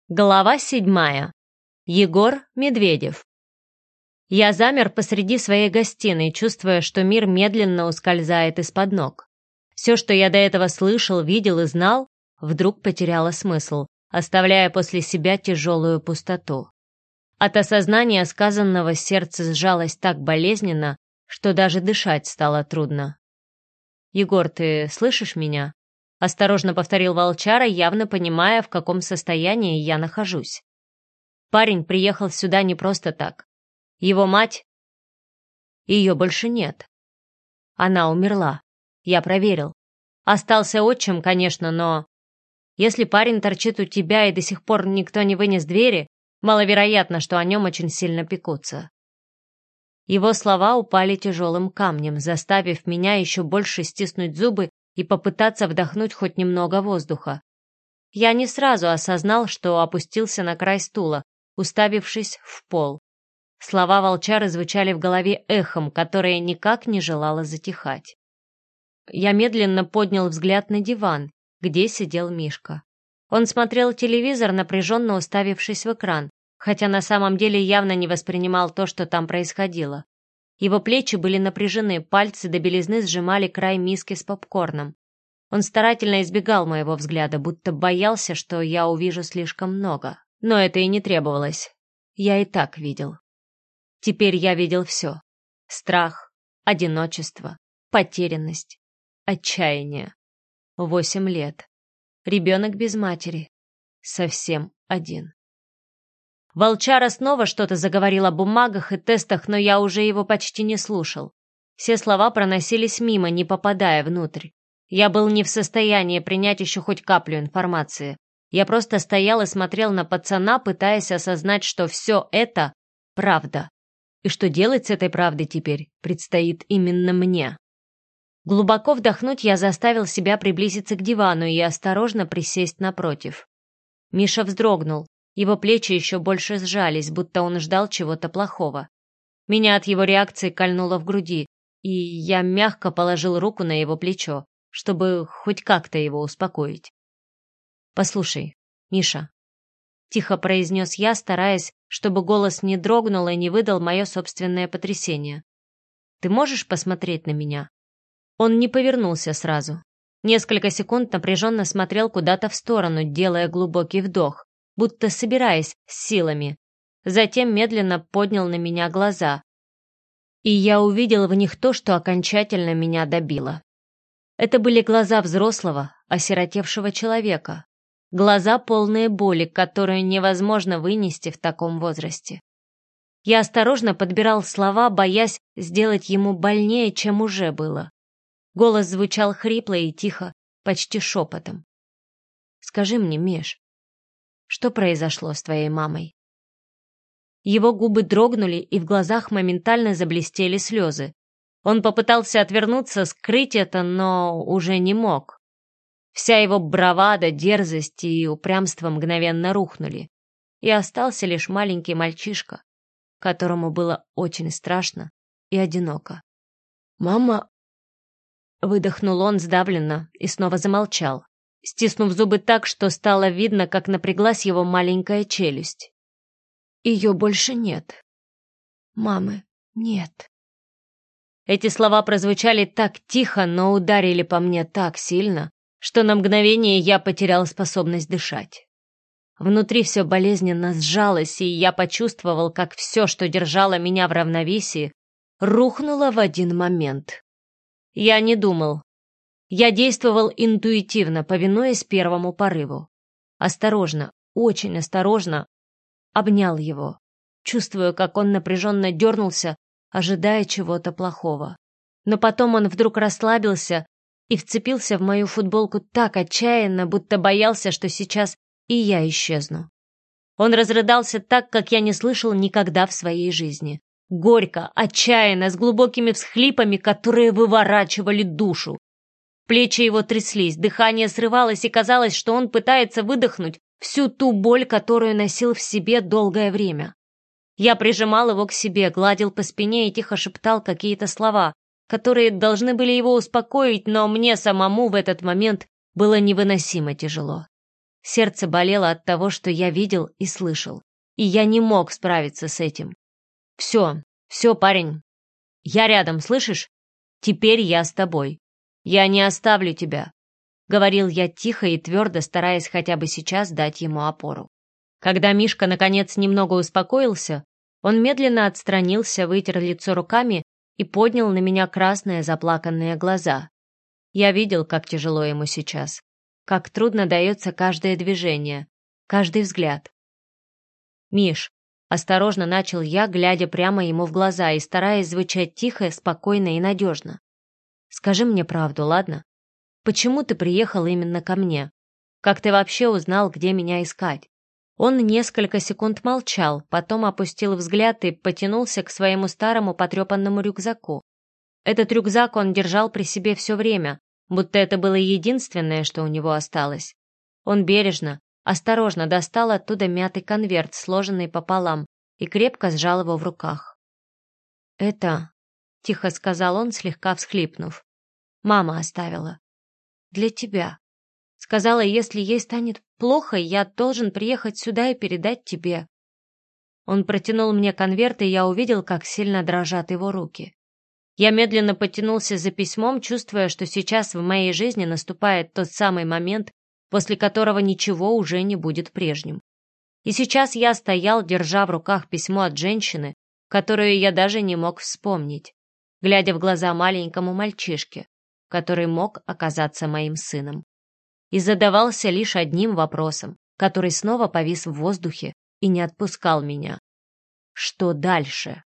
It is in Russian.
Глава 7. Егор Медведев. Я замер посреди своей гостиной, чувствуя, что мир медленно ускользает из-под ног. Все, что я до этого слышал, видел и знал, вдруг потеряло смысл, оставляя после себя тяжелую пустоту. От осознания сказанного сердце сжалось так болезненно, что даже дышать стало трудно. «Егор, ты слышишь меня?» — осторожно повторил волчара, явно понимая, в каком состоянии я нахожусь. Парень приехал сюда не просто так. Его мать... Ее больше нет. Она умерла. Я проверил. Остался отчим, конечно, но... Если парень торчит у тебя и до сих пор никто не вынес двери, маловероятно, что о нем очень сильно пекутся. Его слова упали тяжелым камнем, заставив меня еще больше стиснуть зубы и попытаться вдохнуть хоть немного воздуха. Я не сразу осознал, что опустился на край стула, уставившись в пол. Слова волчары звучали в голове эхом, которое никак не желало затихать. Я медленно поднял взгляд на диван, где сидел Мишка. Он смотрел телевизор, напряженно уставившись в экран, хотя на самом деле явно не воспринимал то, что там происходило. Его плечи были напряжены, пальцы до белизны сжимали край миски с попкорном. Он старательно избегал моего взгляда, будто боялся, что я увижу слишком много. Но это и не требовалось. Я и так видел. Теперь я видел все. Страх, одиночество, потерянность, отчаяние. 8 лет. Ребенок без матери. Совсем один. Волчара снова что-то заговорил о бумагах и тестах, но я уже его почти не слушал. Все слова проносились мимо, не попадая внутрь. Я был не в состоянии принять еще хоть каплю информации. Я просто стоял и смотрел на пацана, пытаясь осознать, что все это правда. И что делать с этой правдой теперь предстоит именно мне. Глубоко вдохнуть я заставил себя приблизиться к дивану и осторожно присесть напротив. Миша вздрогнул. Его плечи еще больше сжались, будто он ждал чего-то плохого. Меня от его реакции кольнуло в груди, и я мягко положил руку на его плечо, чтобы хоть как-то его успокоить. «Послушай, Миша», — тихо произнес я, стараясь, чтобы голос не дрогнул и не выдал мое собственное потрясение. «Ты можешь посмотреть на меня?» Он не повернулся сразу. Несколько секунд напряженно смотрел куда-то в сторону, делая глубокий вдох, будто собираясь с силами. Затем медленно поднял на меня глаза. И я увидел в них то, что окончательно меня добило. Это были глаза взрослого, осиротевшего человека. Глаза, полные боли, которую невозможно вынести в таком возрасте. Я осторожно подбирал слова, боясь сделать ему больнее, чем уже было. Голос звучал хрипло и тихо, почти шепотом. «Скажи мне, Миш, что произошло с твоей мамой?» Его губы дрогнули, и в глазах моментально заблестели слезы. Он попытался отвернуться, скрыть это, но уже не мог. Вся его бравада, дерзость и упрямство мгновенно рухнули. И остался лишь маленький мальчишка, которому было очень страшно и одиноко. «Мама...» — выдохнул он сдавленно и снова замолчал, стиснув зубы так, что стало видно, как напряглась его маленькая челюсть. «Ее больше нет. Мамы нет». Эти слова прозвучали так тихо, но ударили по мне так сильно, что на мгновение я потерял способность дышать. Внутри все болезненно сжалось, и я почувствовал, как все, что держало меня в равновесии, рухнуло в один момент. Я не думал. Я действовал интуитивно, повинуясь первому порыву. Осторожно, очень осторожно обнял его, чувствуя, как он напряженно дернулся, ожидая чего-то плохого. Но потом он вдруг расслабился и вцепился в мою футболку так отчаянно, будто боялся, что сейчас и я исчезну. Он разрыдался так, как я не слышал никогда в своей жизни. Горько, отчаянно, с глубокими всхлипами, которые выворачивали душу. Плечи его тряслись, дыхание срывалось, и казалось, что он пытается выдохнуть всю ту боль, которую носил в себе долгое время. Я прижимал его к себе, гладил по спине и тихо шептал какие-то слова, которые должны были его успокоить, но мне самому в этот момент было невыносимо тяжело. Сердце болело от того, что я видел и слышал, и я не мог справиться с этим. «Все, все, парень, я рядом, слышишь? Теперь я с тобой. Я не оставлю тебя», — говорил я тихо и твердо, стараясь хотя бы сейчас дать ему опору. Когда Мишка наконец немного успокоился, он медленно отстранился, вытер лицо руками и поднял на меня красные заплаканные глаза. Я видел, как тяжело ему сейчас, как трудно дается каждое движение, каждый взгляд. «Миш», — осторожно начал я, глядя прямо ему в глаза и стараясь звучать тихо, спокойно и надежно. «Скажи мне правду, ладно? Почему ты приехал именно ко мне? Как ты вообще узнал, где меня искать?» Он несколько секунд молчал, потом опустил взгляд и потянулся к своему старому потрепанному рюкзаку. Этот рюкзак он держал при себе все время, будто это было единственное, что у него осталось. Он бережно, осторожно достал оттуда мятый конверт, сложенный пополам, и крепко сжал его в руках. «Это...» — тихо сказал он, слегка всхлипнув. «Мама оставила. Для тебя. Сказала, если ей станет плохо, я должен приехать сюда и передать тебе». Он протянул мне конверт, и я увидел, как сильно дрожат его руки. Я медленно потянулся за письмом, чувствуя, что сейчас в моей жизни наступает тот самый момент, после которого ничего уже не будет прежним. И сейчас я стоял, держа в руках письмо от женщины, которую я даже не мог вспомнить, глядя в глаза маленькому мальчишке, который мог оказаться моим сыном. И задавался лишь одним вопросом, который снова повис в воздухе и не отпускал меня. Что дальше?